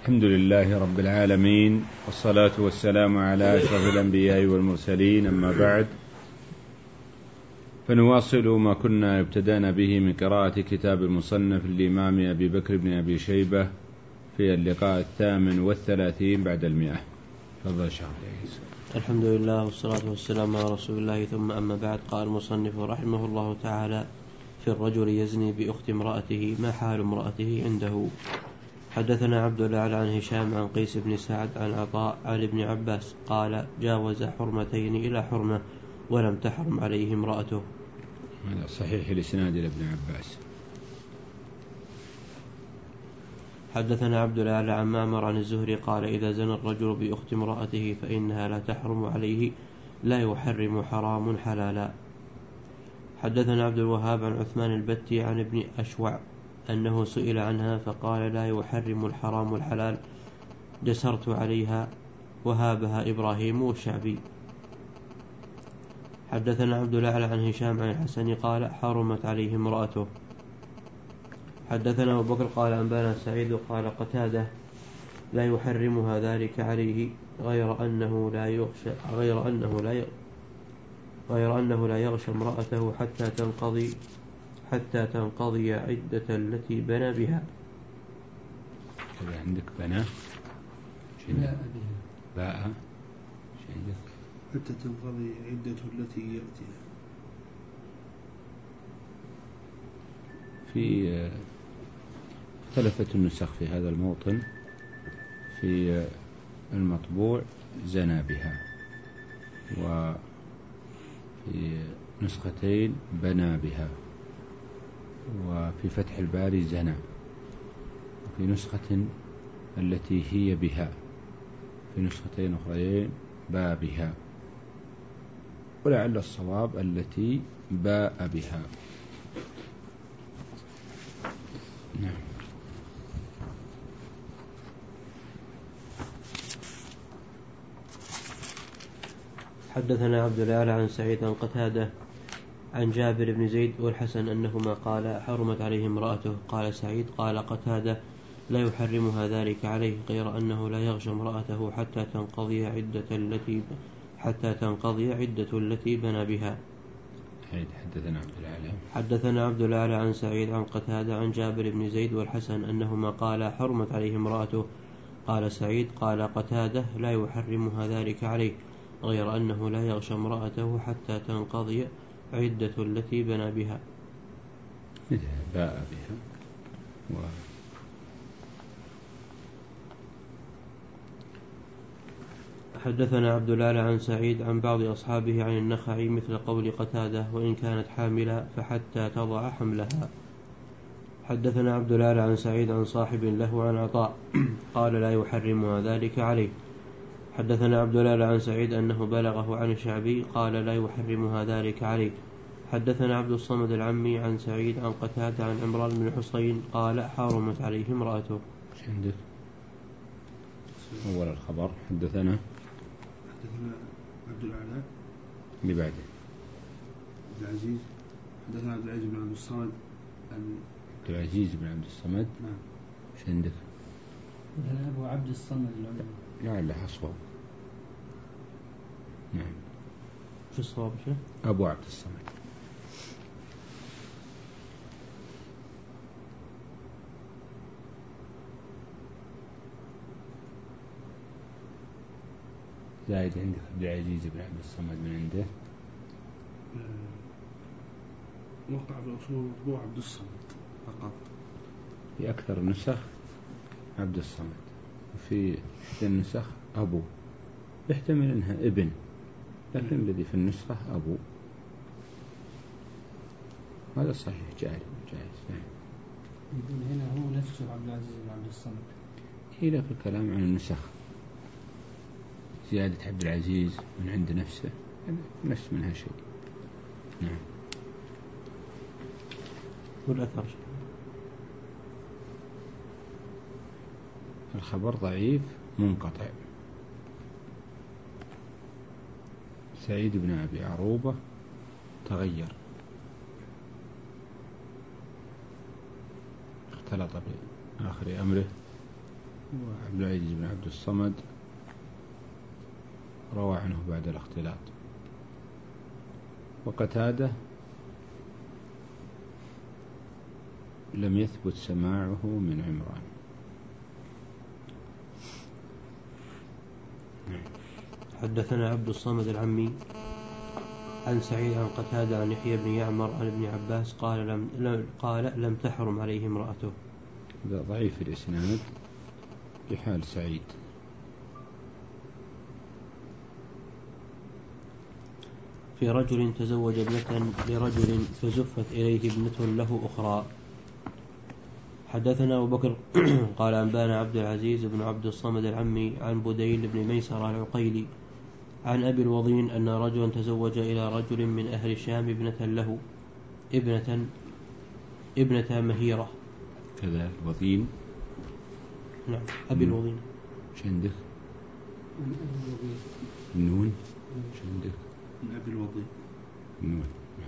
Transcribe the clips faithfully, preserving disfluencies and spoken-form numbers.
الحمد لله رب العالمين، والصلاة والسلام على أشرف الأنبياء والمرسلين، أما بعد، فنواصل ما كنا ابتدأنا به من قراءة كتاب المصنف الإمام أبي بكر بن أبي شيبة في اللقاء الثامن والثلاثين بعد المئة. تفضل شيخ. الحمد لله والصلاة والسلام على رسول الله، ثم أما بعد. قال المصنف رحمه الله تعالى: في الرجل يزني بأخت امرأته، ما حال امرأته عنده؟ حدثنا عبد الأعلى عن هشام عن قيس بن سعد عن عطاء عن ابن عباس قال: جاوز حرمتين إلى حرمة ولم تحرم عليه امرأته. هذا صحيح الإسناد لابن عباس. حدثنا عبد الأعلى عن معمر عن الزهري قال: إذا زنى الرجل بأخت امرأته فإنها لا تحرم عليه، لا يحرم حرام حلالا. حدثنا عبد الوهاب عن عثمان البتي عن ابن أشوع أنه سئل عنها فقال: لا يحرم الحرام الحلال، جسرت عليها وهابها إبراهيم والشعبي. حدثنا عبد الأعلى عن هشام عن الحسن قال: حرمت عليه امرأته. حدثنا أبو بكر قال: أنبانا سعيد قال قتادة: لا يحرمها ذلك عليه، غير أنه لا يغشى غير أنه لا غير أنه لا يغشى امرأته حتى تنقضي حتى تنقضي عدة التي بنى بها. هذا عندك بنى لا باء عندك حتى تنقضي عدة التي يأتيها. في اختلفت النسخ في هذا الموطن. في المطبوع زنى بها، وفي نسختين بنى بها، وفي فتح الباري زنى، وفي نسخة التي هي بها، في نسختين أخرين باء بها، ولعل الصواب التي باء بها. نعم. حدثنا عبد الأعلى عن سعيد عن قتادة عن جابر بن زيد والحسن أنهما قال: حرمت عليه امرأته. قال سعيد: قال قتادة: لا يحرمها ذلك عليه، غير أنه لا يغشى امرأته حتى تنقضي عدة التي حتى تنقضي عدة التي بنى بها. حدثنا عبد الأعلى حدثنا عبد الأعلى عن سعيد عن قتادة عن جابر بن زيد والحسن أنهما قال: حرمت عليه امرأته. قال سعيد: قال قتادة: لا يحرمها ذلك عليه، غير أنه لا يغشى امرأته حتى تنقضي عدة التي بنى بها. باء بها. و... حدثنا عبد الأعلى عن سعيد عن بعض أصحابه عن النخعي مثل قول قتادة: وإن كانت حاملا فحتى تضع حملها. حدثنا عبد الأعلى عن سعيد عن صاحب له عن عطاء قال: لا يحرمها ذلك عليه. حدثنا عبد الأعلى عن سعيد أنه بلغه عن الشعبي قال: لا يحرمها ذلك عليه. حدثنا عبد الصمد العمي عن سعيد عن قتادة عن عمران بن حصين قال: حرمت عليه امرأته. ايش عندك؟ أول الخبر حدثنا حدثنا عبد الأعلى اللي بعده عبد العزيز. حدثنا عبد العزيز بن عبد الصمد عن عبد العزيز بن عبد الصمد. نعم. ايش عندك؟ حدثنا أبو عبد الصمد العمري. لعلها صواب. نعم. شو الصواب شو؟ أبو عبد الصمد. زايد عندك عبد العزيز بن عبد الصمد من عنده. وقع في الأصول مطبوع عبد الصمد فقط. في أكثر النسخ عبد الصمد، وفي إحدى النسخ أبو، يحتمل أنها ابن، لكن الذي في النسخة أبو. هذا صحيح جائز جائز. يقول هنا هو نفسه عبد العزيز بن عبد الصمد. إلى في الكلام عن النسخ زيادة عبد العزيز من عند نفسه نفس منها شيء. نعم. والأثر الخبر ضعيف منقطع. سعيد بن أبي عروبة تغير، اختلط بآخر أمره وعبد العزيز بن عبد الصمد روى عنه بعد الاختلاط. وقتادة لم يثبت سماعه من عمران. حدثنا عبد الصمد العمي عن سعيد عن قتادة عن يحيى بن يعمر عن ابن عباس قال لم, قال لم تحرم عليه امرأته. هذا ضعيف الإسناد بحال سعيد. في رجل تزوج ابنة لرجل فزفت إليه ابنة له أخرى. حدثنا أبو بكر قال أنبانا عبد العزيز بن عبد الصمد العمي عن بديل بن ميسر العقيلي عن أبي الوضين أن رجلا تزوج إلى رجل من أهل الشام ابنة له ابنة ابنة مهيرة. كذا الوضين. نعم أبي الوضين. ايش عندك؟ النون. ايش عندك؟ من أبي الوضين. النون.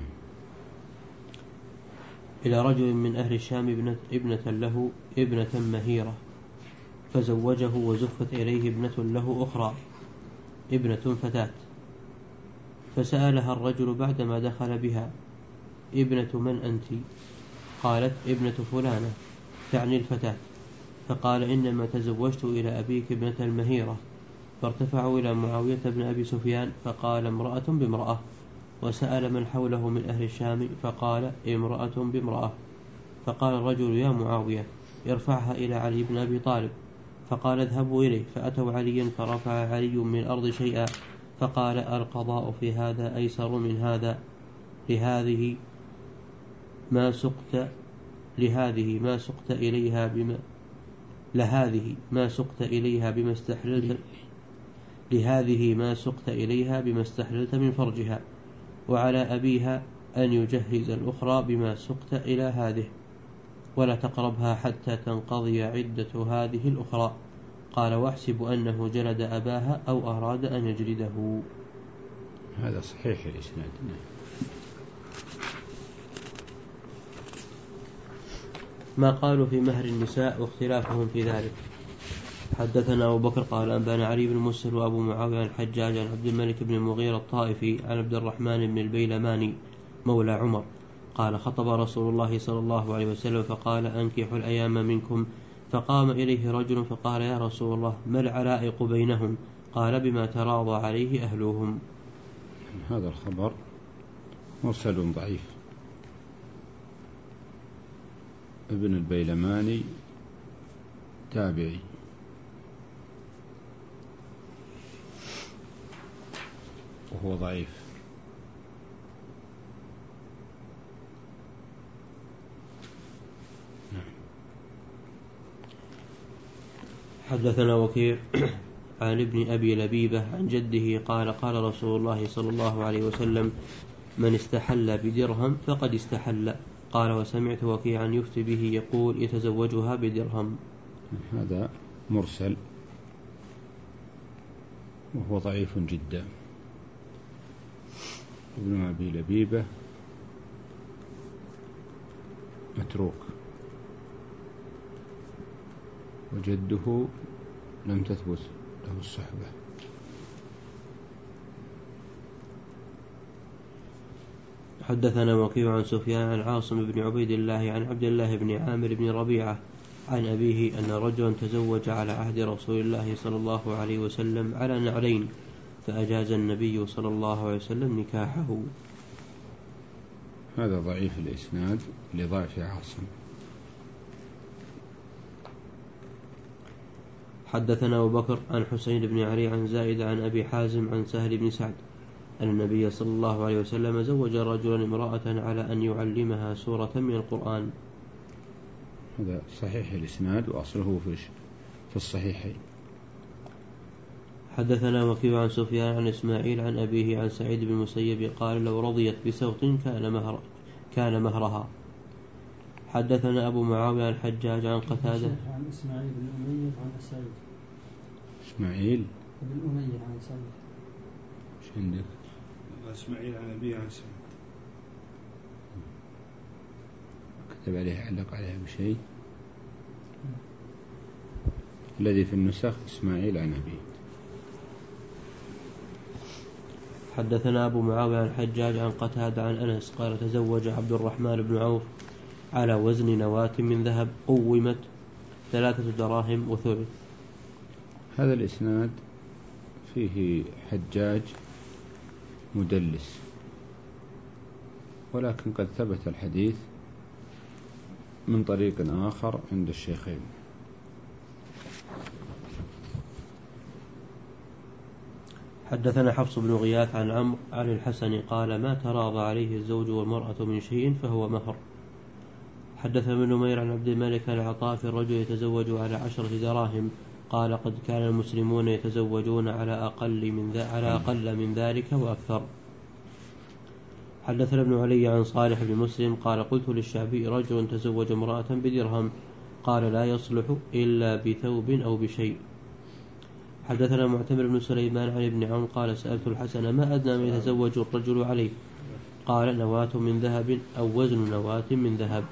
إلى رجل من أهل الشام ابنة, ابنة له ابنة مهيرة فزوجه وزفت إليه ابنة له أخرى ابنة فتاة. فسألها الرجل بعدما دخل بها ابنة من أنت؟ قالت ابنة فلانة تعني الفتاة. فقال إنما تزوجت إلى أبيك ابنة المهيرة. فارتفعوا إلى معاوية بن أبي سفيان فقال امرأة بامرأة. وسأل من حوله من أهل الشام فقال امرأة بامرأة. فقال الرجل يا معاوية ارفعها إلى علي بن أبي طالب. فقال اذهبوا إليه. فأتوا عليا فرفع علي من الأرض شيئا فقال القضاء في هذا أيسر من هذا لهذه ما سقت لهذه ما سقت إليها بما لهذه ما سقت إليها بما استحللت لهذه ما سقت إليها بما استحللت من فرجها وعلى أبيها أن يجهز الأخرى بما سقت إلى هذه ولا تقربها حتى تنقضي عدة هذه الأخرى. قال واحسب أنه جلد أباها أو أراد أن يجلده. هذا صحيح الإسناد. ما قالوا في مهر النساء واختلافهم في ذلك. حدثنا أبو بكر قال أنبانا علي بن مسر وأبو معاوية عن الحجاج عن عبد الملك بن المغيرة الطائفي عن عبد الرحمن بن البيلماني مولى عمر قال خطب رسول الله صلى الله عليه وسلم فقال أنكحوا الأيام منكم. فقام إليه رجل فقال يا رسول الله ما العلائق بينهم؟ قال بما تراضى عليه أهلهم. هذا الخبر مرسل ضعيف. ابن البيلماني تابعي وهو ضعيف. حدثنا وكيع عن ابن أبي لبيبة عن جده قال قال رسول الله صلى الله عليه وسلم من استحل بدرهم فقد استحل. قال وسمعت وكيعا يفتي به يقول يتزوجها بدرهم. هذا مرسل وهو ضعيف جدا. ابن أبي لبيبة متروك وجده لم تثبت له الصحبة. حدثنا وكيع عن سفيان عن عاصم بن عبيد الله عن عبد الله بن عامر بن ربيعة عن أبيه أن رجلا تزوج على عهد رسول الله صلى الله عليه وسلم على نعلين فأجاز النبي صلى الله عليه وسلم نكاحه. هذا ضعيف الإسناد لضعف عاصم. حدثنا أبو بكر عن حسين بن علي عن زائد عن أبي حازم عن سهل بن سعد أن النبي صلى الله عليه وسلم زوج رجلا امرأة على أن يعلمها سورة من القرآن. هذا صحيح الإسناد وأصله في الصحيحين. حدثنا وكيع عن سفيان عن إسماعيل عن أبيه عن سعيد بن المسيب قال لو رضيت بسوط كان مهر كان مهرها. حدثنا أبو معاوية عن الحجاج عن قتادة عن إسماعيل بن أمية عن سعيد. إسماعيل بن أمية عن سعيد. ايش عندك؟ إسماعيل عن أبيه عن سعيد. كتب عليه علق عليها بشيء. الذي في النسخ إسماعيل عن أبيه. حدثنا أبو معاوية عن الحجاج عن قتادة عن أنس قال تزوج عبد الرحمن بن عوف على وزن نواة من ذهب قومت ثلاثة دراهم وثلث. هذا الإسناد فيه حجاج مدلس، ولكن قد ثبت الحديث من طريق آخر عند الشيخين. حدثنا حفص بن غياث عن عمرو عن الحسن قال ما تراضى عليه الزوج والمرأة من شيء فهو مهر. حدثنا ابن نمير عن عبد الملك عن عطاء في الرجل يتزوج على عشرة دراهم قال قد كان المسلمون يتزوجون على أقل من ذا على أقل من ذلك وأكثر. حدثنا ابن علي عن صالح بن مسلم قال قلت للشعبي رجل تزوج امرأة بدرهم قال لا يصلح إلا بثوب أو بشيء. حدثنا معتمر بن سليمان عن ابن عون قال سألت الحسن ما أدنى ما يتزوج الرجل عليه قال نواة من ذهب أو وزن نواة من ذهب.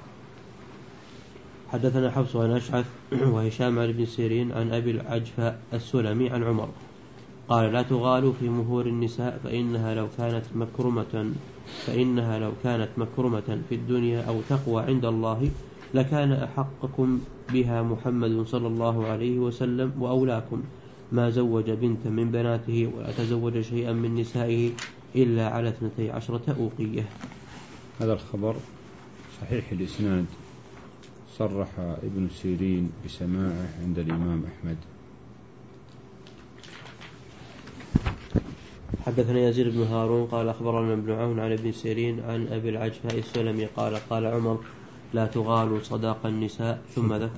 حدثنا حفص عن أشعث وهشام عن ابن سيرين عن أبي العجفاء السلمي عن عمر قال لا تغالوا في مهور النساء فإنها لو كانت مكرمة فإنها لو كانت مكرمة في الدنيا أو تقوى عند الله لكان أحقكم بها محمد صلى الله عليه وسلم وأولاكم ما زوج بنتا من بناته ولا تزوج شيئا من نسائه إلا على اثنتي عشرة أوقية. هذا الخبر صحيح الإسناد، صرح ابن سيرين بسماعه عند الإمام أحمد. حدثنا يزيد بن هارون قال أخبرنا ابن عون عن ابن سيرين عن أبي العجفاء السلمي قال قال عمر لا تغالوا صداق النساء ثم ذكر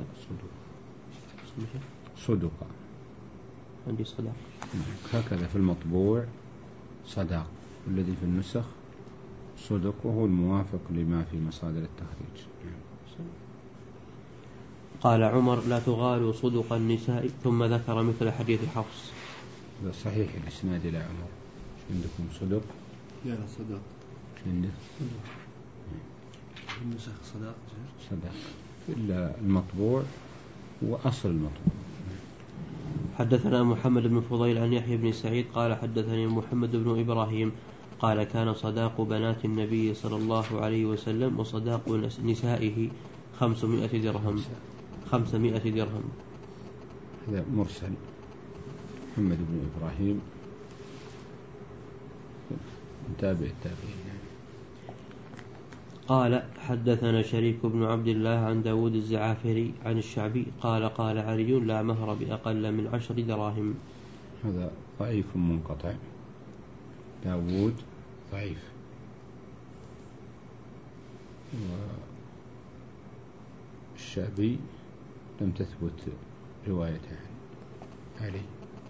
صدق عندي صداق هكذا في المطبوع صداق، والذي في النسخ صدق، وهو الموافق لما في مصادر التخريج. قال عمر لا تغالوا صدق النساء ثم ذكر مثل حديث حفص. هذا صحيح الإسناد إلى عمر. عندكم صدق؟ لا لا صدق. عندك النسخ صدق صدق إلا المطبوع وأصل المطبوع. حدثنا محمد بن فضيل عن يحيى بن سعيد قال حدثني محمد بن إبراهيم قال كان صداق بنات النبي صلى الله عليه وسلم وصداق نسائه خمسمائة درهم خمسمائة درهم. هذا مرسل. محمد بن إبراهيم تابع التابعين. قال حدثنا شريك بن عبد الله عن داود الزعافري عن الشعبي قال قال علي لا مهر بأقل من عشر دراهم. هذا ضعيف منقطع. داود ضعيف، والشعبي لم تثبت روايته عليه.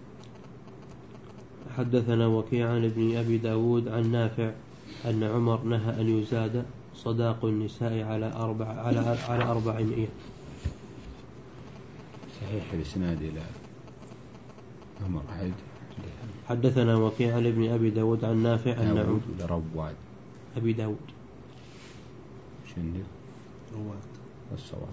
حدثنا وكيع عن ابن أبي داود عن نافع أن عمر نهى أن يزاد صداق النساء على أربع على على أربعمائة. صحيح الإسناد إلى عمر. عيد. حدثنا وكيع عن ابن أبي داود عن نافع أن داود ولا رواد؟ أبي داود. شندي رواد الصواب.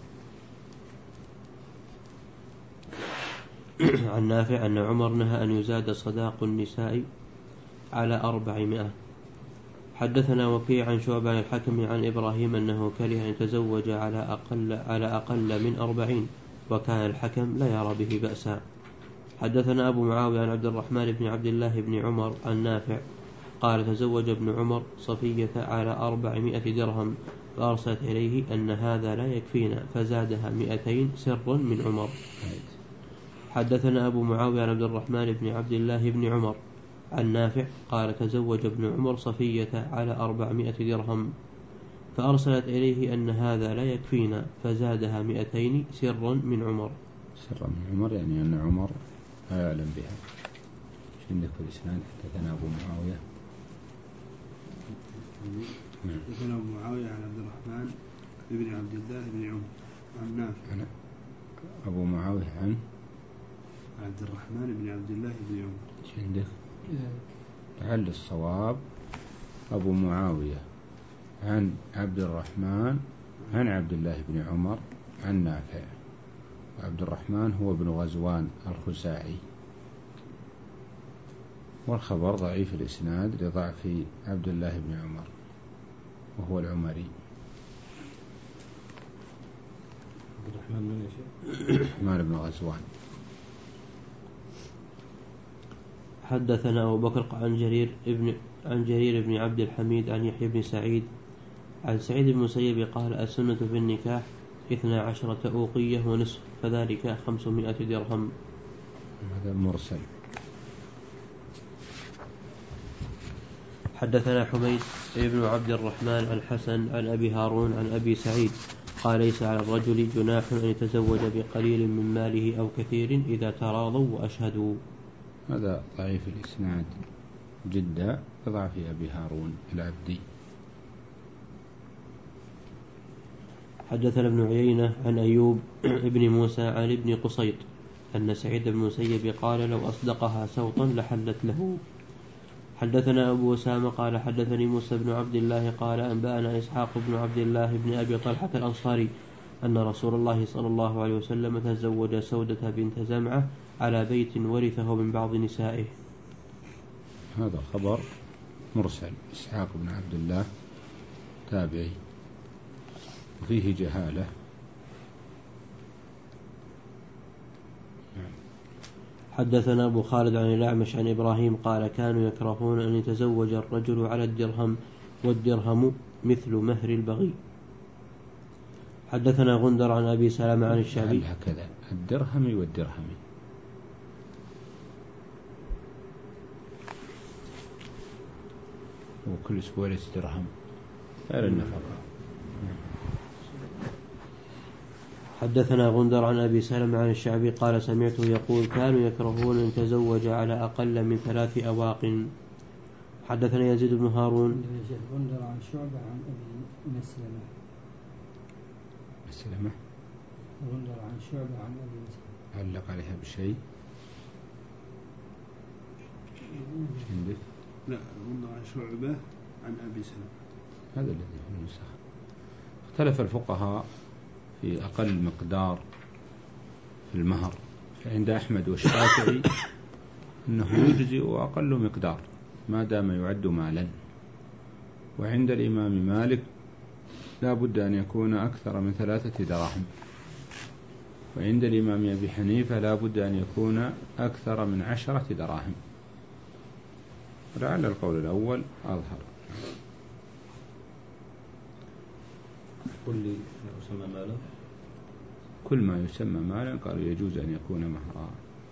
عن نافع أن عمر نهى أن يزاد صداق النساء على أربعمائة. حدثنا وكيع عن شعبة عن الحكم عن إبراهيم أنه كره أن يتزوج على أقل على أقل من أربعين وكان الحكم لا يرى به بأسا. حدثنا أبو معاوية عن عبد الرحمن بن عبد الله بن عمر عن نافع قال تزوج ابن عمر صفية على أربعمائة درهم فأرسلت إليه أن هذا لا يكفينا فزادها مئتين سرا من عمر. حدثنا أبو معاوية عن عبد الرحمن بن عبد الله بن عمر عن نافع قال تزوج ابن عمر صفية على أربعمائة درهم فأرسلت إليه أن هذا لا يكفينا فزادها مئتين سرا من عمر. سرا من عمر يعني أن عمر لا يعلم بها. عندك في الإسناد حدثنا أبو معاوية حدثنا أبو معاوية عن عبد الرحمن بن عبد الله بن عمر عن نافع. أبو معاوية عن عبد الرحمن بن عبد الله بن عمر. عندك لعل الصواب أبو معاوية عن عبد الرحمن عن عبد الله بن عمر عن نافع. وعبد الرحمن هو ابن غزوان الخزاعي. والخبر ضعيف الإسناد لضعف عبد الله بن عمر وهو العمري. عبد الرحمن من عبد الرحمن بن غزوان. حدثنا أبو بكر عن جرير ابن عن جرير بن عبد الحميد عن يحيى بن سعيد عن سعيد بن المسيب قال السنة في النكاح اثنا عشرة أوقية ونصف فذلك خمسمائة درهم. هذا مرسل. حدثنا حميد بن عبد الرحمن الحسن عن أبي هارون عن أبي سعيد قال ليس على الرجل جناح أن يتزوج بقليل من ماله أو كثير إذا تراضوا وأشهدوا. هذا ضعيف الإسناد جدا بضعف أبي هارون العبدي. حدثنا ابن عيينة عن أيوب ابن موسى عن ابن قصيط أن سعيد بن المسيب قال لو أصدقها سوطا لحلت له. حدثنا أبو أسامة قال حدثني موسى بن عبد الله قال أنبأنا إسحاق بن عبد الله بن أبي طلحة الأنصاري أن رسول الله صلى الله عليه وسلم تزوج سودة بنت زمعة على بيت ورثه من بعض نسائه. هذا خبر مرسل. إسحاق بن عبد الله تابعي وفيه جهالة. حدثنا أبو خالد عن الأعمش عن إبراهيم قال كانوا يكرهون أن يتزوج الرجل على الدرهم والدرهم مثل مهر البغي. حدثنا غندر عن أبي سلمة عن الشعبي هكذا الدرهم والدرهم وكل أسبوع درهم غير النفقة. حدثنا غندر عن أبي سلمة عن الشعبي قال سمعته يقول كانوا يكرهون أن يتزوج على أقل من ثلاث أواق. حدثنا يزيد بن هارون. غندر عن شعبة عن أبي مسلمة. مسلمة. غندر عن شعبة عن أبي مسلمة. علق عليها بشيء عندك؟ لا غندر عن شعبة عن أبي سلمة. هذا الذي في النسخ. اختلف الفقهاء في أقل مقدار في المهر، فعند أحمد والشافعي أنه يجزئ أقل مقدار ما دام يعد مالا، وعند الإمام مالك لا بد أن يكون أكثر من ثلاثة دراهم، وعند الإمام أبي حنيفة لا بد أن يكون أكثر من عشرة دراهم. لعل القول الأول أظهر. كل ما يسمى مالا كل ما يسمى مالا قالوا يجوز أن يكون مهرا.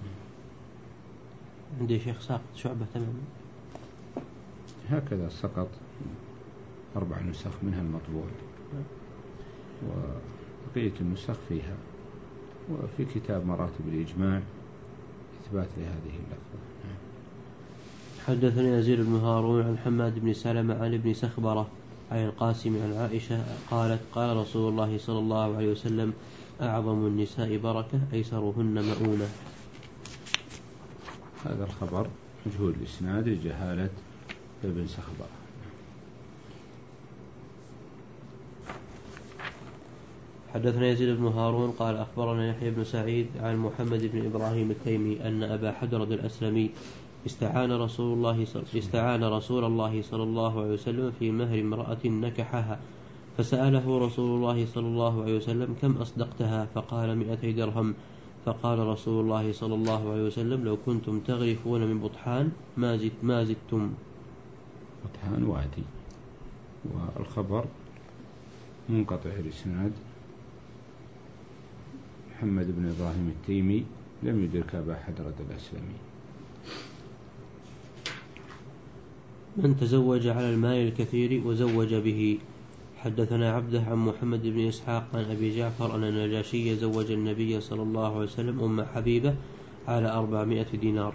عندي شيخ ساقط شعبة تماما هكذا سقط أربع نسخ منها المطبوع وبقية النسخ فيها، وفي كتاب مراتب الإجماع إثبات لهذه اللفظة. حدثني يزيد بن هارون عن حماد بن سلمة عن ابن سخبرة عن القاسم عن عائشة قالت قال رسول الله صلى الله عليه وسلم أعظم النساء بركة أيسرهن مؤونة. هذا الخبر مجهول الإسناد لجهالة ابن سخبرة. حدثنا يزيد بن هارون قال أخبرنا يحيى بن سعيد عن محمد بن إبراهيم التيمي أن أبا حدرد الأسلمي استعان رسول الله استعان رسول الله صلى الله عليه وسلم في مهر امرأة نكحها، فسأله رسول الله صلى الله عليه وسلم كم أصدقتها؟ فقال مئتي درهم. فقال رسول الله صلى الله عليه وسلم لو كنتم تغرفون من بطحان ما زدت ما زدتم. بطحان وادي. والخبر منقطع الإسناد. محمد بن إبراهيم التيمي لم يدرك أبا حدرد الأسلمي. من تزوج على المال الكثير وزوج به. حدثنا عبده عن محمد بن إسحاق عن أبي جعفر أن النجاشي زوج النبي صلى الله عليه وسلم أم حبيبة على أربعمائة دينار.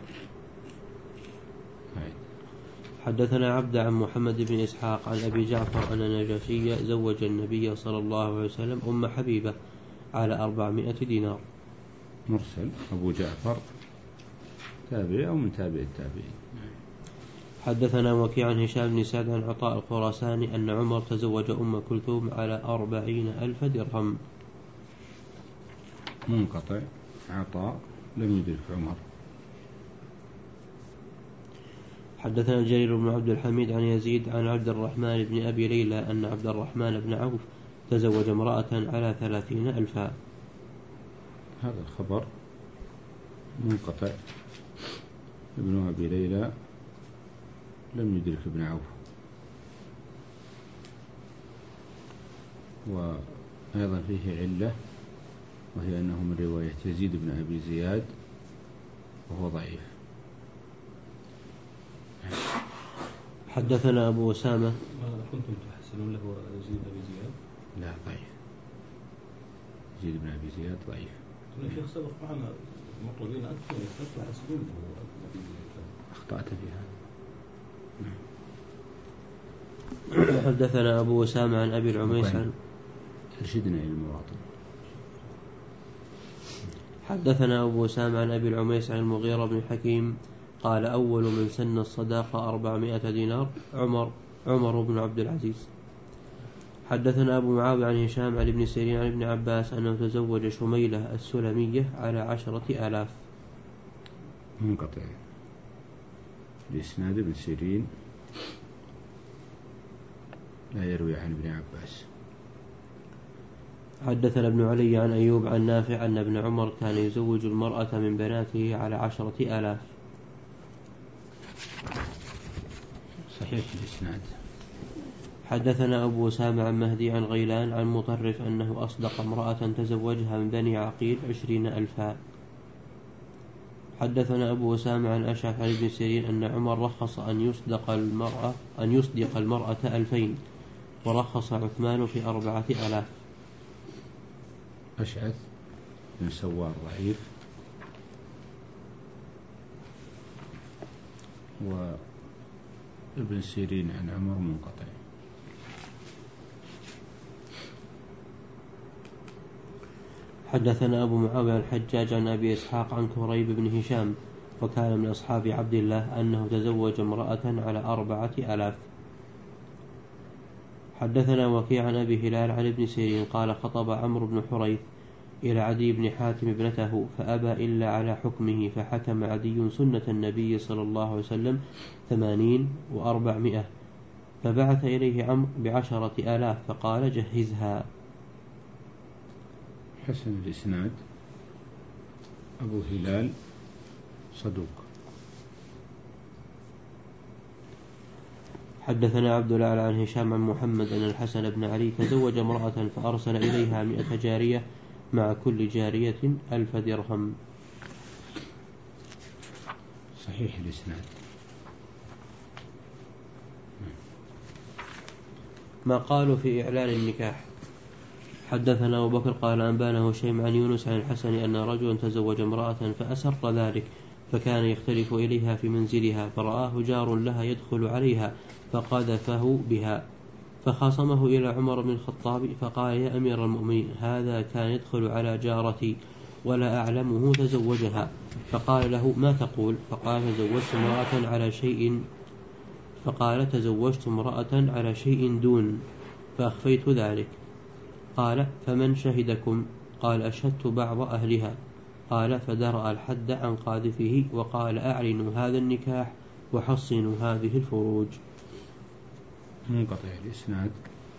حدثنا عبده عن محمد بن إسحاق عن أبي جعفر أن النجاشي زوج النبي صلى الله عليه وسلم أم حبيبة على أربعمائة دينار. مرسل. أبو جعفر تابعي أو من تابع التابعين. حدثنا وكيع عن هشام بن سعد عن عطاء الخراساني أن عمر تزوج أم كلثوم على أربعين ألف درهم. منقطع. عطاء لم يدرك عمر. حدثنا جرير بن عبد الحميد عن يزيد عن عبد الرحمن بن أبي ليلى أن عبد الرحمن بن عوف تزوج امرأة على ثلاثين ألفا. هذا الخبر منقطع. ابن أبي ليلى لم يدرك ابن عوف. وأيضا فيه علة، وهي أنه من رواية يزيد بن أبي زياد وهو ضعيف. حدثنا أبو أسامة. ماذا كنتم تحسنون له يزيد بن أبي زياد؟ لا ضعيف. يزيد بن أبي زياد ضعيف. يا شيخ سبق معنا مطلوبين أنتم تحسنون له أبي زياد. أخطأت في هذا. حدثنا أبو أسامة عن أبي العميس عن ارشدنا إلى المواطن. حدثنا أبو أسامة عن أبي العميس عن المغيرة بن حكيم قال أول من سن الصداقة أربعمائة دينار عمر عمر بن عبد العزيز. حدثنا أبو معاوية عن هشام عن ابن سيرين عن ابن عباس أنه تزوج شميلة السلمية على عشرة آلاف. منقطع. الإسناد ابن سيرين لا يروي عن ابن عباس. حدثنا ابن علي عن أيوب عن نافع أن ابن عمر كان يزوج المرأة من بناته على عشرة آلاف. صحيح الإسناد. حدثنا أبو أسامة عن مهدي عن غيلان عن مطرف أنه أصدق امرأة تزوجها من بني عقيل عشرين ألفا. حدثنا أبو أسامة عن أشعث عن ابن سيرين أن عمر رخص أن يصدق المرأة أن يصدق المرأة ألفين، ورخص عثمان في أربعة آلاف. أشعث بن سوار ضعيف، وابن سيرين عن عمر منقطع. حدثنا أبو معاوية الحجاج عن أبي إسحاق عن كريب بن هشام وكان من أصحاب عبد الله أنه تزوج امرأة على أربعة آلاف. حدثنا وكيع عن أبي هلال عن ابن سيرين قال خطب عمرو بن حريث إلى عدي بن حاتم ابنته فأبى إلا على حكمه، فحكم عدي سنة النبي صلى الله عليه وسلم ثمانين وأربعمائة، فبعث إليه عمرو بعشرة آلاف فقال جهزها. حسن الإسناد. أبو هلال صدوق. حدثنا عبد الأعلى عن هشام عن محمد أن الحسن بن علي تزوج امرأة فأرسل إليها مئة جارية مع كل جارية ألف درهم. صحيح الإسناد. ما قالوا في إعلان النكاح. حدثنا أبو بكر قال أنبانا هشيم عن يونس عن الحسن أن رجلا تزوج امرأة فأسر ذلك، فكان يختلف إليها في منزلها، فرآه جار لها يدخل عليها فقذفه بها، فخاصمه إلى عمر بن الخطاب فقال يا أمير المؤمنين هذا كان يدخل على جارتي ولا أعلمه تزوجها. فقال له ما تقول؟ فقال تزوجت امرأة على شيء فقال تزوجت امرأة على شيء دون فأخفيت ذلك. قال فمن شهدكم؟ قال أشهدت بعض أهلها. قال فدرأ الحد عن قاذفه وقال أعلنوا هذا النكاح وحصنوا هذه الفروج. منقطع الإسناد.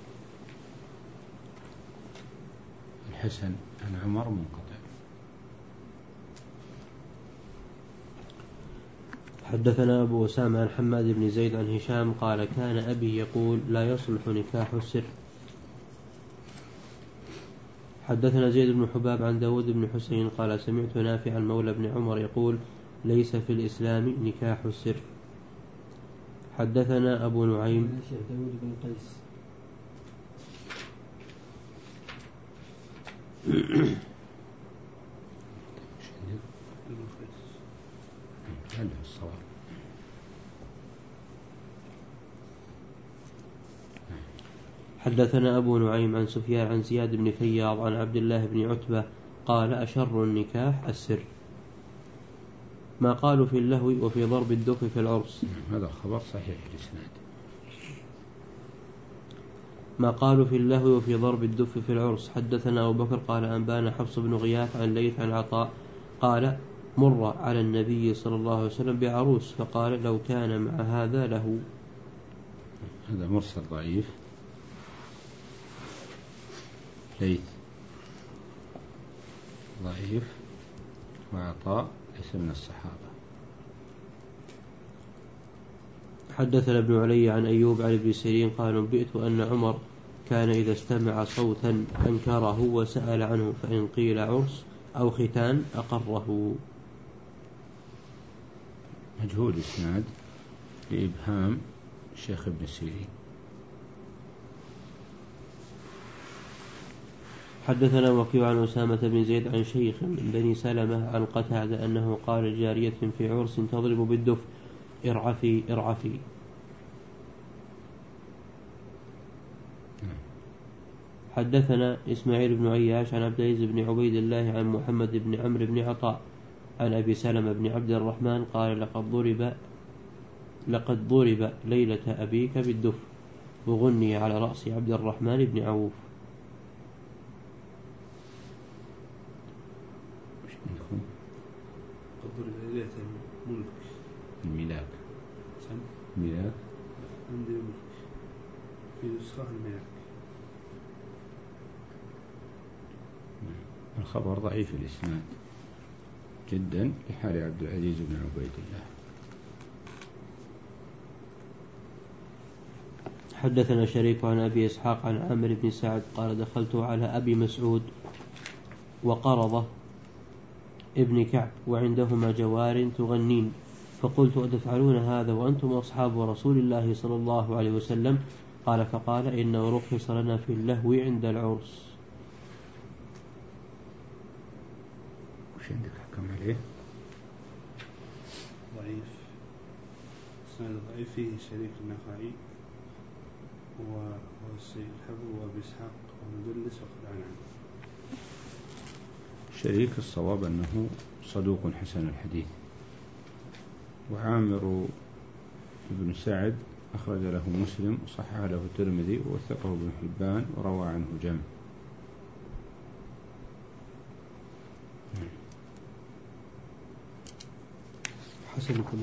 الحسن عن عمر منقطع. حدثنا أبو أسامة عن حماد بن زيد عن هشام قال كان أبي يقول لا يصلح نكاح السر. حدثنا زيد بن حباب عن داود بن حسين قال سمعت نافعا مولى بن عمر يقول ليس في الإسلام نكاح السر. حدثنا أبو نعيم. داود بن قيس. حدثنا أبو نعيم عن سفيان عن زياد بن فياض عن عبد الله بن عتبة قال أشر النكاح السر. ما قالوا في اللهو وفي ضرب الدف في العرس. هذا خبر صحيح الإسناد. ما قالوا في اللهو وفي ضرب الدف في العرس. حدثنا أبو بكر قال أنبانا حفص بن غياث عن ليث عن عطاء قال مر على النبي صلى الله عليه وسلم بعروس فقال لو كان مع هذا له. هذا مرسل ضعيف. ليث ضعيف وعطاء ليس من الصحابة. حدثنا ابن علي عن أيوب عن ابن سيرين قال نبئت أن عمر كان إذا استمع صوتا أنكره وسأل عنه فإن قيل عرس أو ختان أقره. مجهول إسناد لإبهام الشيخ ابن سيرين. حدثنا وكيع عن أسامة بن زيد عن شيخ من بني سلمة عن قتادة أنه قال لجارية في عرس تضرب بالدف ارعفي ارعفي. حدثنا إسماعيل بن عياش عن عبد العزيز بن عبيد الله عن محمد بن عمرو بن عطاء عن أبي سلمة بن عبد الرحمن قال لقد ضرب لقد ضرب ليلة أبيك بالدف وغني على رأس عبد الرحمن بن عوف. قد ضرب ليلة الملك الملاك. سم الملاك عندي الملك في نسخة الملاك. الخبر ضعيف الإسناد جدا لحال عبد العزيز بن عبيد الله. حدثنا شريك عن أبي إسحاق عن عامر بن سعد قال دخلت على أبي مسعود وقرضة ابن كعب وعندهما جوار تغنين فقلت أتفعلون هذا وأنتم أصحاب رسول الله صلى الله عليه وسلم؟ قال فقال إنه رخص لنا في اللهو عند العرس. وش عندك حكم عليه؟ ضعيف. سند ضعيف فيه شريك النخعي والسيد الحبر وأبي إسحاق ومدلس وخلعان عنه. شريك الصواب أنه صدوق حسن الحديث. وعامر بن سعد أخرج له مسلم وصحح له الترمذي ووثقه ابن حبان وروى عنه جمع. حسن كل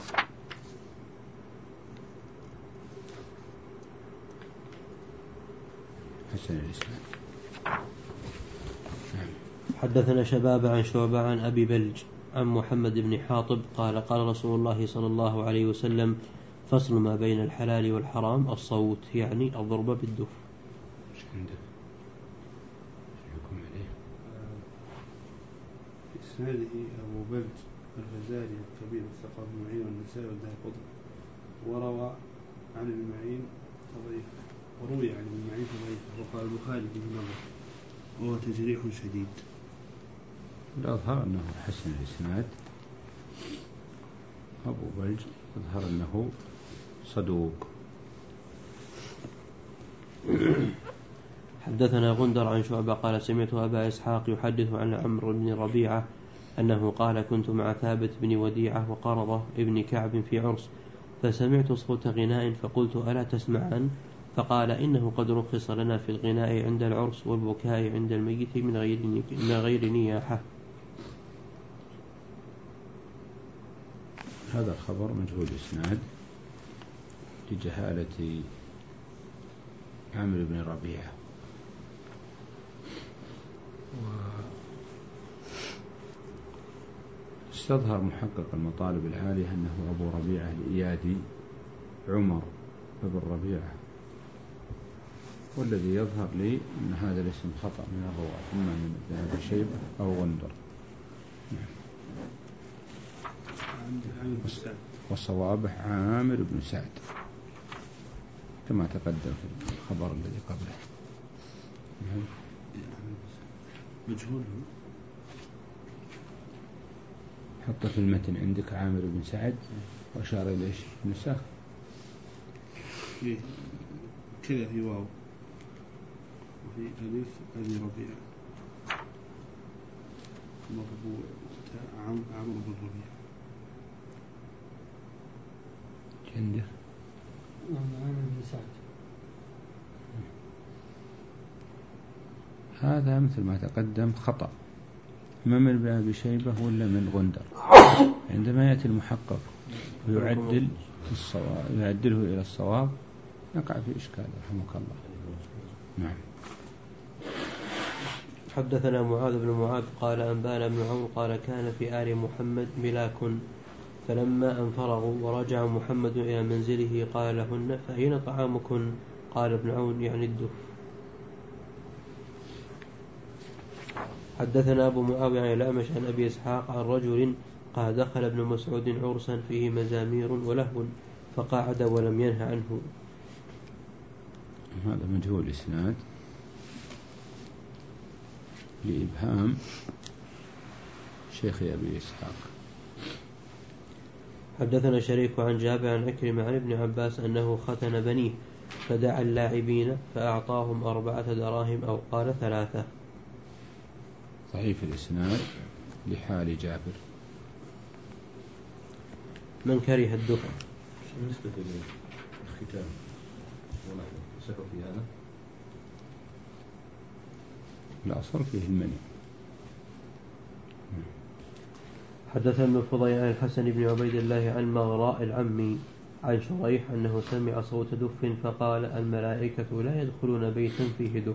حسن الإسلام. حدثنا شباب عن شعبة عن أبي بلج عن محمد بن حاطب قال قال رسول الله صلى الله عليه وسلم فصل ما بين الحلال والحرام الصوت يعني الضرب بالدف. ايش عندك؟ يحكم عليه؟ في إسناده أبو بلج الفزاري الكبير الثقة بن معين والنسائي والدارقطني وروى عن ابن معين تضعيف وروي عن ابن معين تضعيف وقال البخاري فيه نظر وهو تجريح شديد. الأظهر أنه حسن الإسناد. أبو بلج أظهر أنه صدوق. حدثنا غندر عن شعبة قال سمعت أبا إسحاق يحدث عن عمرو بن ربيعة أنه قال كنت مع ثابت بن وديعة وقرضة ابن كعب في عرس فسمعت صوت غناء فقلت ألا تسمعان؟ فقال إنه قد رخص لنا في الغناء عند العرس والبكاء عند الميت من غير من غير نياحة. هذا الخبر مجهول الإسناد لجهالة عامر بن ربيعة. واستظهر محقق المطالب العالية أنه أبو ربيعة الإيادي عمر بن ربيعة، والذي يظهر لي أن هذا الاسم خطأ من الرواة إما من ابن أبي شيبة أو غندر. وصوابه عامر بن سعد كما تقدم في الخبر الذي قبله. مجهول. حط في المتن عندك عامر بن سعد وأشار إلى إيش النساخ كذا في واو وفي ألف أبي ربيعة مربوع عمرو بن ربيعة. عنده عامر بن سعد هذا مثل ما تقدم خطأ، ما من ابن أبي شيبة ولا من غندر. عندما يأتي المحقق ويعدل الصواب يعدله إلى الصواب نقع في إشكال رحمك الله. نعم. حدثنا معاذ بن معاذ قال أنبانا بن عون قال كان في آل محمد ملاك، فلما أن فرغوا ورجع محمد إلى منزله قال لهن فأين طعامكن؟ قال ابن عون يعني الدف. حدثنا أبو معاوية عن الأعمش عن أبي إسحاق عن رجل قال دخل ابن مسعود عرسا فيه مزامير ولهو فقعد ولم ينه عنه. هذا مجهول إسناد لإبهام شيخ أبي إسحاق. حدثنا شريك عن جابر عن عكرمة عن ابن عباس أنه ختن بنيه فدعا اللاعبين فأعطاهم أربعة دراهم أو قال ثلاثة. ضعيف الإسناد لحال جابر. من كره الدفع. بالنسبة للختام ونحن سبب في هذا الأصل فيه المنع. حدثنا ابن فضيل عن الحسن بن عبيد الله عن مغراء العمي عن شريح أنه سمع صوت دف فقال الملائكة لا يدخلون بيتا فيه دف.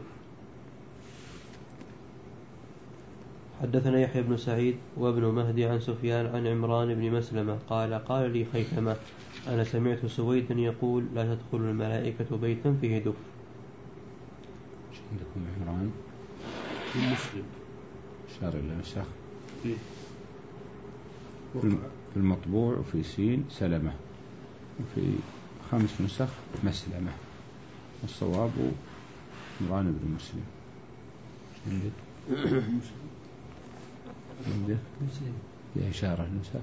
حدثنا يحيى بن سعيد وابن مهدي عن سفيان عن عمران بن مسلمة قال قال لي خيثمة أنا سمعت سويدا يقول لا تدخل الملائكة بيتا فيه دف. ايش عندكم عمران؟ مسلم شار إلى نسخ فيه في المطبوع وفي سين سلمة وفي خمس نسخ مسلمة، والصواب عمران بن مسلم. عندك عندك في إشارة النسخ.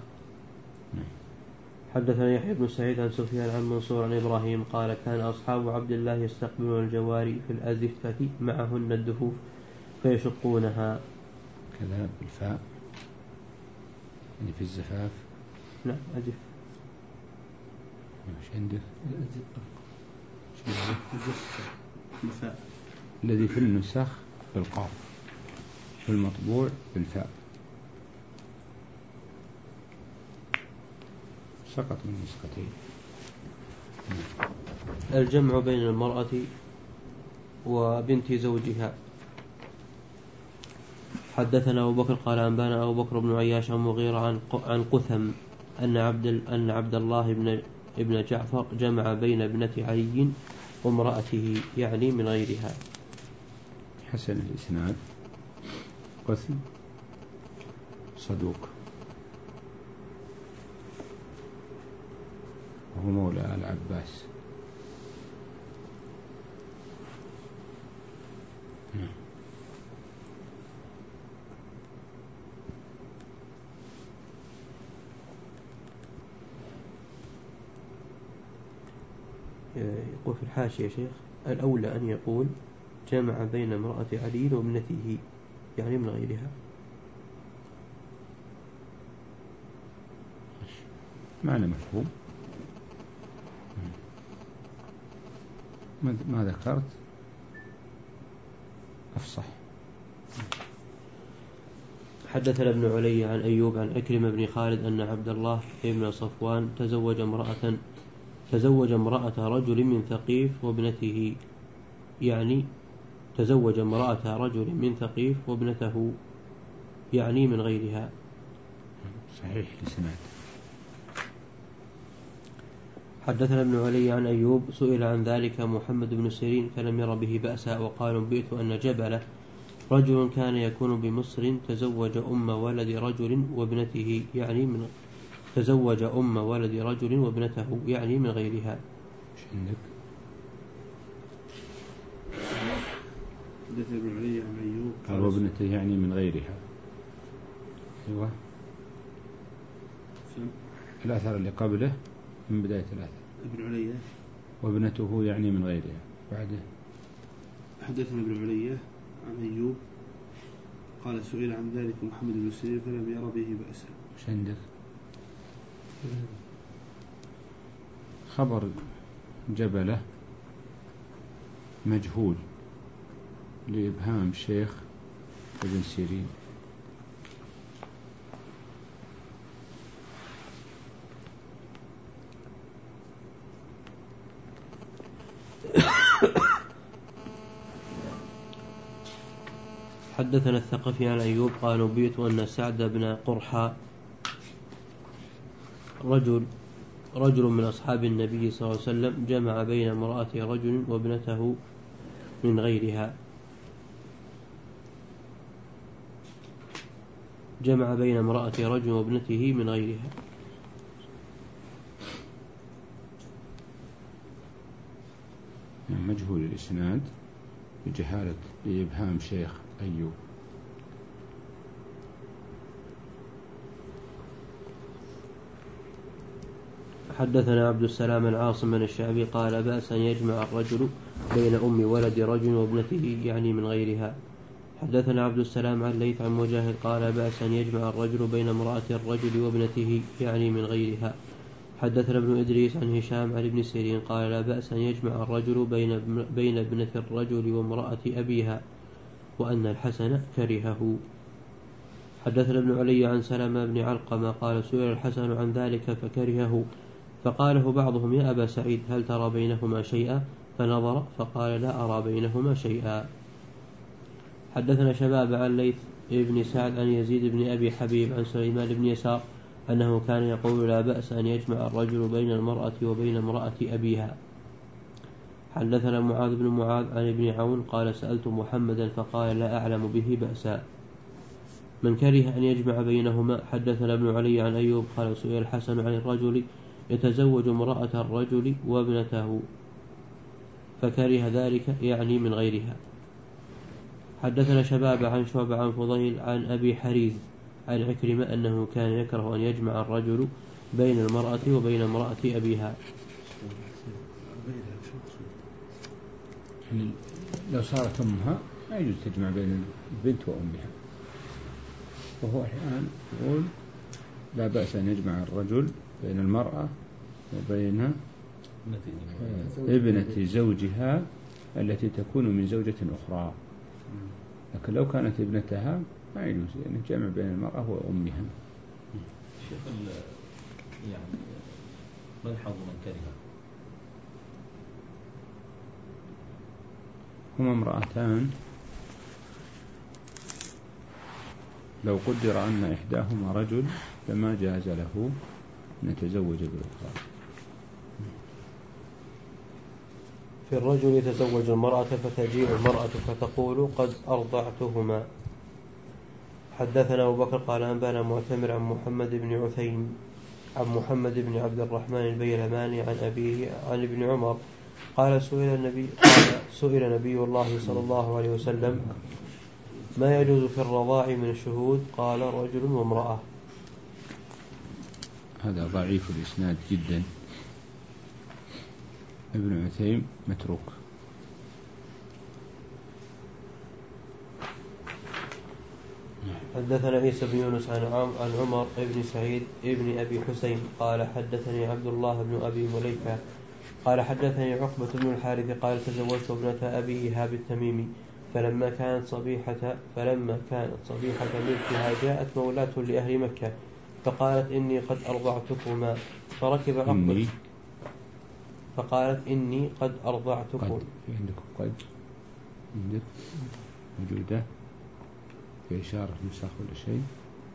حدثنا يحيى بن سعيد عن سفيان عن منصور عن إبراهيم قال كان أصحاب عبد الله يستقبلون الجواري في الأزفة معهن الدفوف فيشقونها. كذا بالفاء يعني في الزفاف. نعم أزف. ايش عندك؟ الفاء الذي في النسخ بالقاف، في المطبوع بالفاء. سقط من نسختين. الجمع بين المرأة وبنت زوجها. حدثنا أبو بكر قال أنبانا أبو بكر بن عياش عن مغيرة عن عن قثم أن عبد أن عبد الله بن ابن جعفر جمع بين ابنة علي وامرأته يعني من غيرها. حسن الإسناد. قثم صدوق وهو مولى العباس. يقول في الحاشية شيخ الأولى أن يقول جمع بين امرأة علي وابنته يعني من غيرها. معنى مفهوم. ما ذكرت أفصح. حدثنا ابن علي عن أيوب عن أكرم بن خالد أن عبد الله بن صفوان تزوج امرأة تزوج امرأة رجل من ثقيف وابنته يعني تزوج امرأة رجل من ثقيف وابنته يعني من غيرها. صحيح الإسناد. حدثنا ابن علي عن أيوب سئل عن ذلك محمد بن سيرين فلم ير به بأسا وقال انبئت أن جبلة رجل كان يكون بمصر تزوج أم ولد رجل وابنته يعني من تزوج أم ولد رجل وابنته يعني من غيرها. ايش عندك؟ حدثنا ابن علي عن أيوب قال وابنته يعني من غيرها. أيوة الأثر اللي قبله من بداية الأثر. ابن علي وابنته يعني من غيرها. بعده حدثنا ابن علي عن أيوب قال سئل عن ذلك محمد بن سيرين فلم ير به بأسا. ايش عندك؟ خبر جبلة مجهول لإبهام شيخ ابن سيرين. حدثنا الثقفي عن أيوب قال نبئت أن سعد بن قرحة رجل رجل من أصحاب النبي صلى الله عليه وسلم جمع بين امرأة رجل وابنته من غيرها جمع بين امرأة رجل وابنته من غيرها مجهول الإسناد بجهالة بإبهام شيخ أيوب. حدثنا عبد السلام العاصم من الشعبي قال بأس أن يجمع الرجل بين أم ولد رجل وابنته يعني من غيرها. حدثنا عبد السلام عن ليث عن مجاهد قال بأس أن يجمع الرجل بين امرأة الرجل وابنته يعني من غيرها. حدثنا ابن إدريس عن هشام عن ابن سيرين قال لا بأس أن يجمع الرجل بين بين ابنة الرجل وامرأة أبيها وأن الحسن كرهه. حدثنا ابن علي عن سلمة بن علقمة قال سئل الحسن عن ذلك فكرهه فقاله بعضهم يا أبا سعيد هل ترى بينهما شيئا فنظر فقال لا أرى بينهما شيئا. حدثنا شباب عن ليث بن سعد عن يزيد بن أبي حبيب عن سليمان بن يسار أنه كان يقول لا بأس أن يجمع الرجل بين المرأة وبين امرأة أبيها. حدثنا معاذ بن معاذ عن ابن عون قال سألت محمدا فقال لا أعلم به بأسا من كره أن يجمع بينهما. حدثنا ابن علي عن أيوب قال سئل الحسن عن الرجل يتزوج امرأة الرجل وابنته فكره ذلك يعني من غيرها. حدثنا شباب عن شعبة عن فضيل عن أبي حريز عن عكرمة أنه كان يكره أن يجمع الرجل بين المرأة وبين امرأة أبيها. لو صارت أمها لا يجوز تجمع بين البنت وأمها، وهو الآن يقول لا بأس أن يجمع الرجل بين المرأة وبين ابنة زوجها التي تكون من زوجة أخرى، لكن لو كانت ابنتها ما يجوز يعني الجمع بين المرأة وأمها. شيخ يعني ملحظ من كره هما امرأتان لو قدر أن إحداهما رجل فما جاز له أن يتزوج بالأخرى. في الرجل يتزوج المرأة فتجيء المرأة فتقول قد أرضعتهما. حدثنا أبو بكر قال أنبانا معتمر عن محمد بن عثيم عن محمد بن عبد الرحمن البيلماني عن أبيه عن ابن عمر قال سئل النبي قال سئل نبي الله صلى الله عليه وسلم ما يجوز في الرضاع من الشهود قال رجل وامرأة. هذا ضعيف الإسناد جدا، ابن عثيم متروك. حدثنا عيسى بن يونس عن عن عمر بن سعيد ابن أبي حسين قال حدثني عبد الله بن أبي مليكة قال حدثني عقبة بن الحارث قال تزوجت ابنة أبي إيهاب التميمي فلما كانت صبيحة فلما كانت صبيحة ملكها جاءت مولاة لأهل مكة فقالت إني قد أرضعتكما فركب عقبة فقالت إني قد أرضعتكم. قد عندكم قد عندك موجودة في إشارة نسخ ولا شيء؟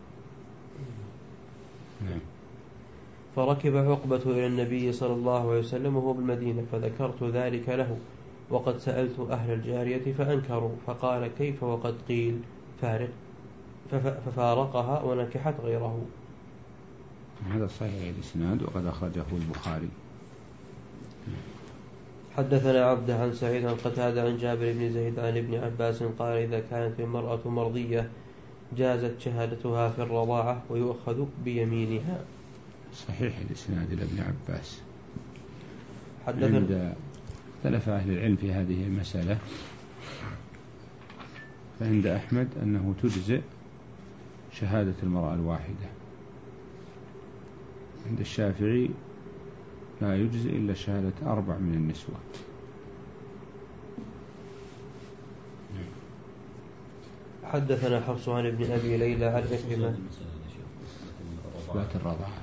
نعم. فركب عقبة إلى النبي صلى الله عليه وسلم وهو بالمدينة فذكرت ذلك له وقد سألت أهل الجارية فأنكروا فقال كيف وقد قيل فارق ففارقها ونكحت غيره. هذا صحيح الإسناد وقد أخرجه البخاري. حدثنا عبد عن سعيد عن قتادة عن جابر بن زيد عن ابن عباس قال إذا كانت المرأة مرضية جازت شهادتها في الرضاعة ويؤخذ بيمينها. صحيح الإسناد إلى ابن عباس. حدثنا عند اختلف أهل العلم في هذه المسألة، فعند أحمد أنه تجزئ شهادة المرأة الواحدة، عند الشافعي لا يجزئ إلا شهادة أربع من النسوة. حدثنا حفص عن ابن أبي ليلى عن عكرمة إثبات الرضاعة.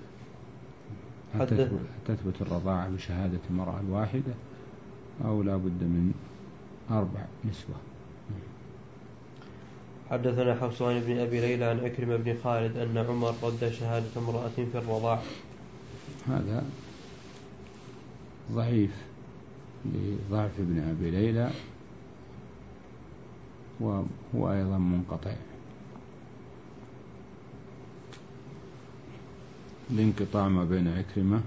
هل تثبت, تثبت الرضاعة بشهادة المرأة الواحدة أو لا بد من أربع نسوة؟ حدثنا حفص عن ابن أبي ليلى عن عكرمة بن خالد أن عمر رد شهادة امرأة في الرضاع. هذا ضعيف لضعف ابن أبي ليلى وهو أيضا منقطع لانقطاع ما بين عكرمة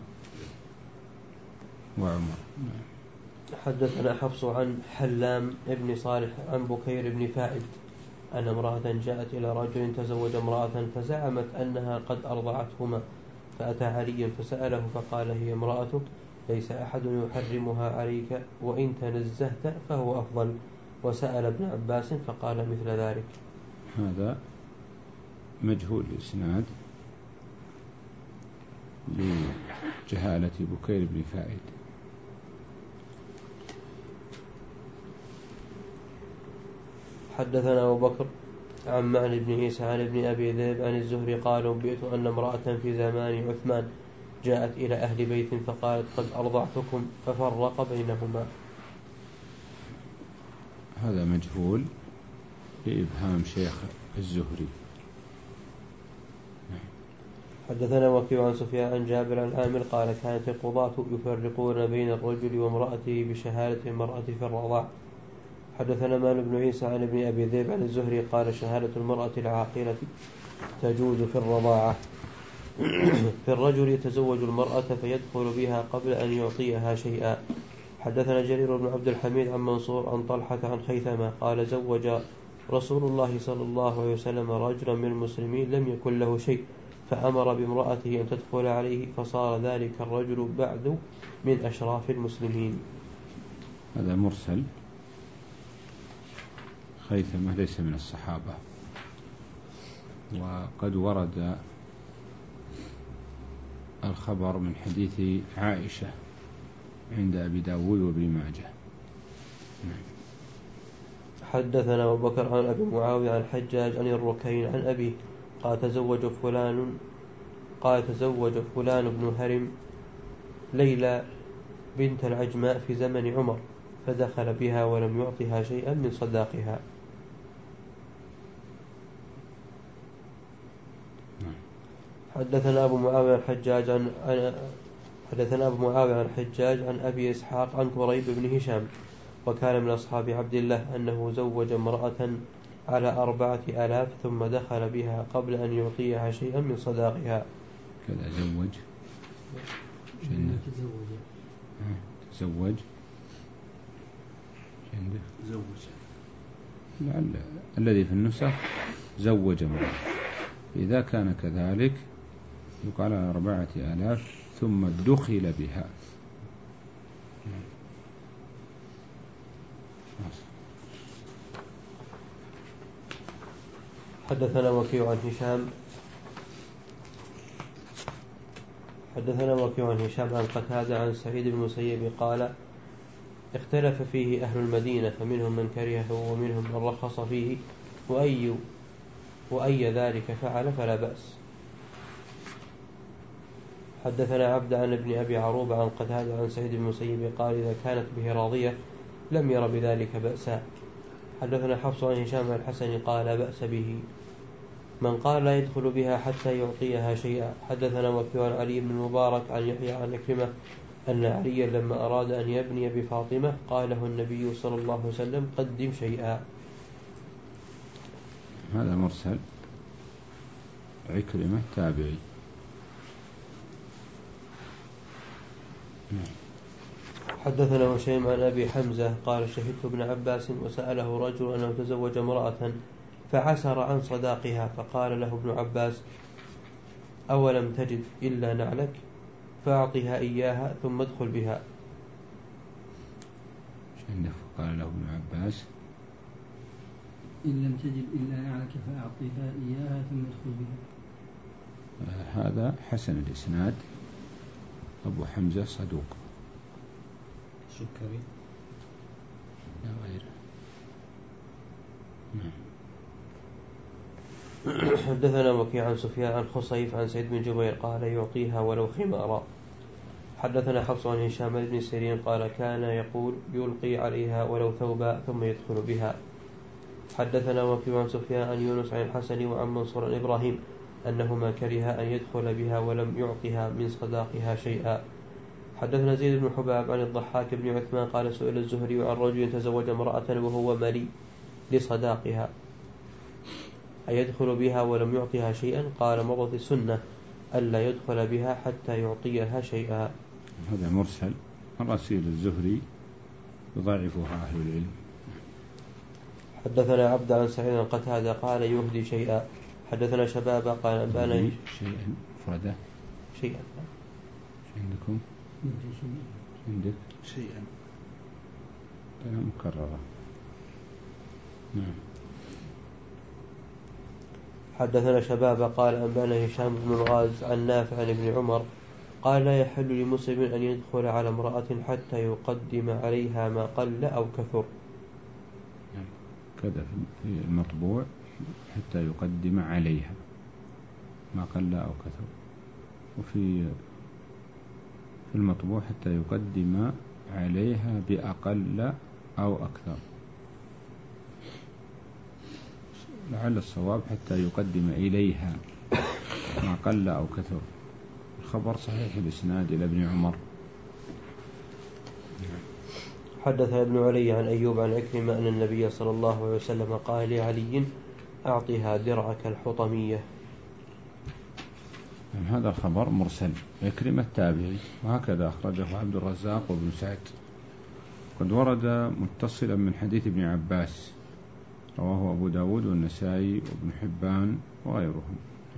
وعمر. حدثنا حفص عن حلام ابن صالح عن بكير بن فائد أن امرأة جاءت إلى رجل تزوج امرأة فزعمت أنها قد أرضعتهما، فأتى علي فسأله فقال هي امرأتك، ليس أحد يحرمها عليك، وإن تنزهت فهو أفضل. وسأل ابن عباس فقال مثل ذلك. هذا مجهول الإسناد لجهالة بكير بن فائد. حدثنا أبو بكر عن معن بن عيسى عن ابن أبي ذئب عن الزهري قال أنبئت أن امرأة في زمان عثمان جاءت إلى أهل بيت فقالت قد أرضعتكم، ففرق بينهما. هذا مجهول لإبهام شيخ الزهري. حدثنا وكيع عن سفيان عن جابر عن عامر قال كانت القضاة يفرقون بين الرجل وامرأته بشهادة المرأة في الرضاع. حدثنا مال بن عيسى عن ابن أبي ذئب عن الزهري قال شهادة المرأة العاقلة تجوز في الرضاعة. في الرجل يتزوج المرأة فيدخل بها قبل أن يعطيها شيئا. حدثنا جرير بن عبد الحميد عن منصور عن طلحة عن خيثمة قال زوج رسول الله صلى الله عليه وسلم رجلا من المسلمين لم يكن له شيء، فأمر بامرأته أن تدخل عليه، فصار ذلك الرجل بعد من أشراف المسلمين. هذا مرسل، خيثمة ليس من الصحابة، وقد ورد الخبر من حديث عائشة عند أبي داود وابن ماجه. حدثنا أبو بكر عن أبي معاوية عن حجاج عن الركين عن أبيه قال تزوج فلان قال تزوج فلان بن هرم ليلى بنت العجماء في زمن عمر، فدخل بها ولم يعطها شيئا من صداقها. حدثنا أبو معاوية عن حجاج عن حدثنا أبو معاوية عن حجاج عن أبي إسحاق عن كريب بن هشام وكان من أصحاب عبد الله أنه زوج امرأة على أربعة آلاف ثم دخل بها قبل أن يعطيها شيئا من صداقها. كذا زوج تزوج تزوج زوج لعل الذي في النسخ زوج امرأة، إذا كان كذلك يقال على أربعة آلاف ثم دخل بها. حدثنا وكيع عن هشام حدثنا وكيع عن هشام عن قتادة عن سعيد بن المسيب قال اختلف فيه أهل المدينة فمنهم من كرهه ومنهم من رخص فيه، وأي وأي ذلك فعل فلا بأس. حدثنا عبد عن ابن أبي عروبة عن قتادة عن سعيد بن المسيب قال إذا كانت به راضية لم ير بذلك بأسا. حدثنا حفص عن هشام عن الحسن قال لا بأس به من قال لا يدخل بها حتى يعطيها شيئا. حدثنا وكيع عن علي بن المبارك عن يحيى عن عكرمة أن عليا لما أراد أن يبني بفاطمة قال له النبي صلى الله عليه وسلم قدم شيئا. هذا مرسل، عكرمة تابعي. حدثنا هشيم عن أبي حمزة قال شهدت ابن عباس وسأله رجل أنه تزوج امرأة فعسر عن صداقها، فقال له ابن عباس أولم تجد إلا نعلك فأعطها إياها ثم ادخل بها. قال له ابن عباس إن لم تجد إلا نعلك فأعطها إياها ثم ادخل بها. آه هذا حسن الإسناد، أبو حمزة صدوق. سكري لا غير. نعم. حدثنا وكيع عن سفيان عن خصيف عن سعيد بن جبير قال يعطيها ولو خمارا. حدثنا حفص عن هشام بن سيرين قال كان يقول يلقي عليها ولو ثوبا ثم يدخل بها. حدثنا وكيع عن سفيان عن يونس عن الحسن وعن منصور عن إبراهيم أنهما كره أن يدخل بها ولم يعطها من صداقها شيئا. حدثنا زيد بن حباب عن الضحاك بن عثمان قال سئل الزهري عن رجل تزوج امرأة وهو ملي لصداقها أيدخل بها ولم يعطها شيئا؟ قال مضت السنة ألا يدخل بها حتى يعطيها شيئا. هذا مرسل مراسيل الزهري يضاعفها أهل العلم. حدثنا عبد عن سعيد قتادة قال يهدي شيئا. حدثنا شبابا قال أنبانا شيئا فردا شيئا عندكم عندك شيئا أنا مكررة. نعم. حدثنا شبابا قال أنبانا هشام بن الغاز عن نافع عن ابن عمر قال لا يحل لمسلم أن يدخل على امرأة حتى يقدم عليها ما قل أو كثر. كذا في المطبوع حتى يقدم عليها ما قل أو كثر، وفي في المطبوع حتى يقدم عليها بأقل أو أكثر. لعل الصواب حتى يقدم إليها ما قل أو كثر. الخبر صحيح الإسناد إلى ابن عمر. حدث ابن علي عن أيوب عن عكرمة أن النبي صلى الله عليه وسلم قال لعلي أعطها درعك الحطمية. هذا الخبر مرسل عكرمة التابعي، وهكذا أخرجه عبد الرزاق وابن سعد. قد ورد متصلا من حديث ابن عباس رواه أبو داود والنسائي وابن حبان وغيرهم.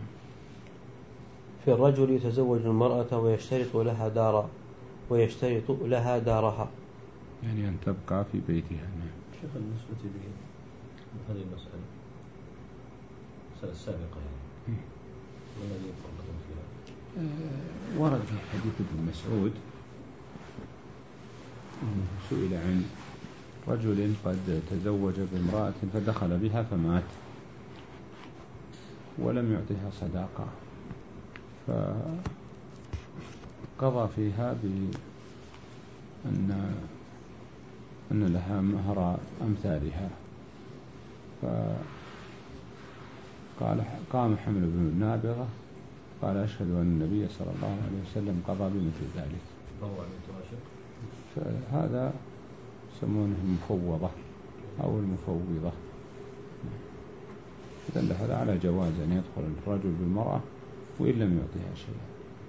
في الرجل يتزوج المرأة ويشترط لها دارا ويشترط لها دارها، يعني أن تبقى في بيتها. شيخ بالنسبة لهذه المسألة المسألة السابقة يعني والذي يفرقون فيها أه ورد في حديث ابن مسعود سئل عن رجل قد تزوج بامرأة فدخل بها فمات ولم يعطيها صداقة، فقضى فيها بأن أن لها مهر أمثالها، فقال قام حمل بن النابغة قال أشهد أن النبي صلى الله عليه وسلم قضى بمثل ذلك. فهذا يسمونه المفوضة أو المفوضة. دل هذا على جواز أن يدخل الرجل بالمرأة وإن لم يعطيها شيئا.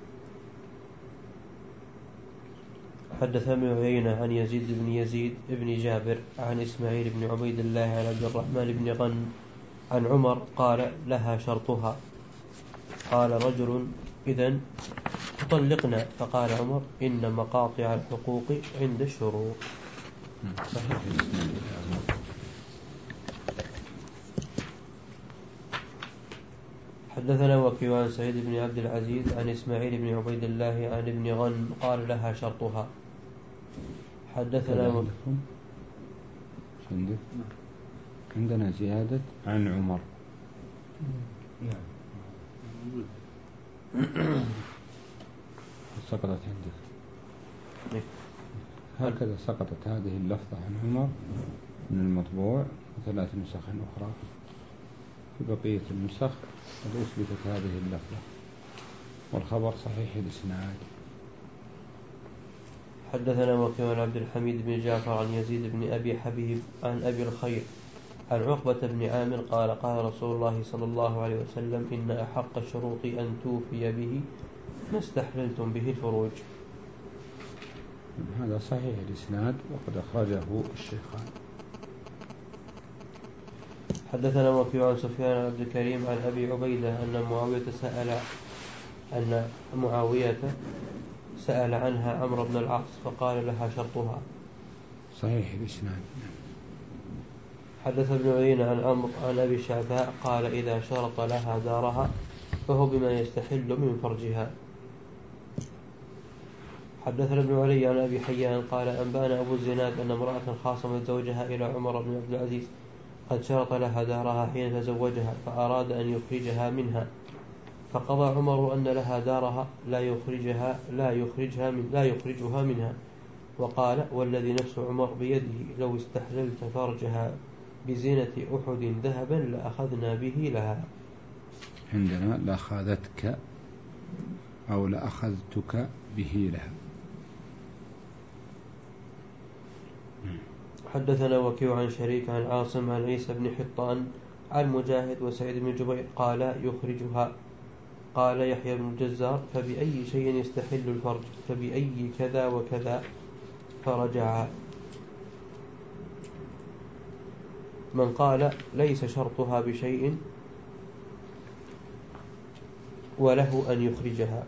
حدث ابن عيينة عن يزيد بن يزيد بن جابر عن إسماعيل بن عبيد الله عن عبد الرحمن بن غن عن عمر قال لها شرطها. قال رجل إذن تطلقنا، فقال عمر إن مقاطع الحقوق عند الشروط. حدثنا وكيع عن سعيد بن عبد العزيز عن إسماعيل بن عبيد الله عن ابن غن قال لها شرطها. حدثنا و... عندنا زيادة عن عمر. نعم سقطت عندك هكذا سقطت هذه اللفظة عن عمر من المطبوع وثلاث نسخ أخرى. في بقية النسخ قد أثبتت هذه اللفظة والخبر صحيح الإسناد. حدثنا وكيع عن عبد الحميد بن جعفر عن يزيد بن أبي حبيب عن أبي الخير عن عقبة بن عامر قال قال رسول الله صلى الله عليه وسلم إن أحق الشروط أن توفي به ما استحللتم به الفروج. هذا صحيح الإسناد وقد أخرجه الشيخان. حدثنا وكيع عن سفيان عبد الكريم عن أبي عبيدة أن معاوية سأل أن معاوية سأل عنها عمرو بن العاص فقال لها شرطها. صحيح الإسناد. حدث ابن عيينة عن عمرو عن أبي الشعثاء قال إذا شرط لها دارها فهو بما يستحل من فرجها. حدثنا ابن علي عن أبي حيان قال أنبانا أبو الزناد أن امرأة خاصمت زوجها إلى عمر بن عبد العزيز قد شرط لها دارها حين تزوجها فأراد أن يخرجها منها، فقضى عمر أن لها دارها لا يخرجها لا يخرجها من لا يخرجها منها، وقال: والذي نفس عمر بيده لو استحللت فرجها بزينة أحد ذهبا لأخذنا به لها. عندنا لأخذتك أو لأخذتك به لها. حدثنا وكيع عن شريك عن عاصم عن عيسى بن حطان عن مجاهد وسعيد بن جبير قال: يخرجها. قال يحيى بن الجزار: فبأي شيء يستحل الفرج؟ فبأي كذا وكذا، فرجع. من قال ليس شرطها بشيء وله أن يخرجها.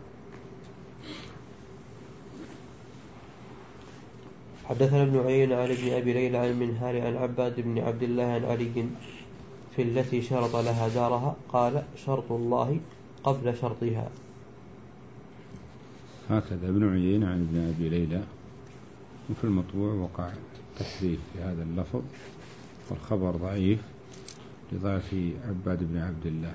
حدثنا ابن عيينة عن ابن أبي ليلى عن المنهال عن عباد بن عبد الله عن علي في التي شرط لها دارها قال: شرط الله قبل شرطها. هكذا ابن عيينة عن ابن أبي ليلى. وفي المطبوع وقع تحريف في هذا اللفظ، والخبر ضعيف لضعف عباد بن عبد الله.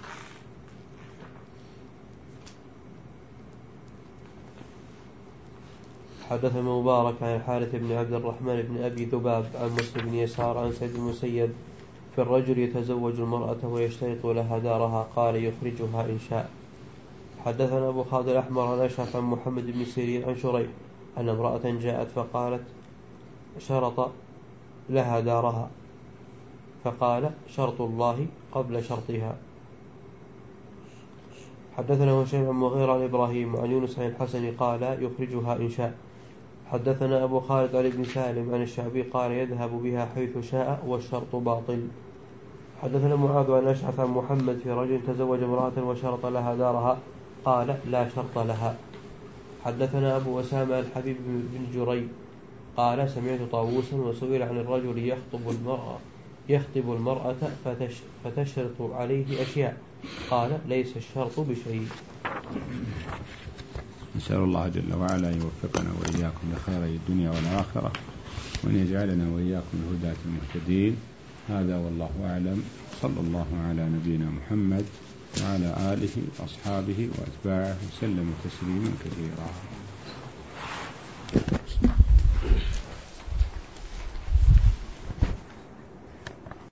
حدث مبارك عن الحارث بن عبد الرحمن بن أبي ذباب عن مسلم بن يسار عن سيد المسيب في الرجل يتزوج المرأة ويشترط لها دارها قال: يخرجها إن شاء. حدثنا أبو خالد الأحمر عن أشعث عن محمد بن سيرين عن شريح أن امرأة جاءت فقالت: شرط لها دارها، فقال: شرط الله قبل شرطها. حدثنا هشيم عن مغيرة عن إبراهيم وعن يونس عن الحسن قال: يخرجها إن شاء. حدثنا أبو خالد عن ابن سالم عن الشعبي قال: يذهب بها حيث شاء والشرط باطل. حدثنا معاذ عن أشعث عن محمد في رجل تزوج امرأة وشرط لها دارها قال: لا شرط لها. حدثنا أبو أسامة الحبيب بن جري قال: سمعت طاووسا وسئل عن الرجل يخطب المرأة يخطب المرأة فتش فتشرط عليه أشياء قال: ليس الشرط بشيء. نسأل الله جل وعلا أن يوفقنا وإياكم لخيري الدنيا والآخرة، وأن يجعلنا وإياكم الهداة المهتدين. هذا والله أعلم. صلى الله على نبينا محمد وعلى آله وأصحابه وأتباعه وسلم تسليما كثيرا.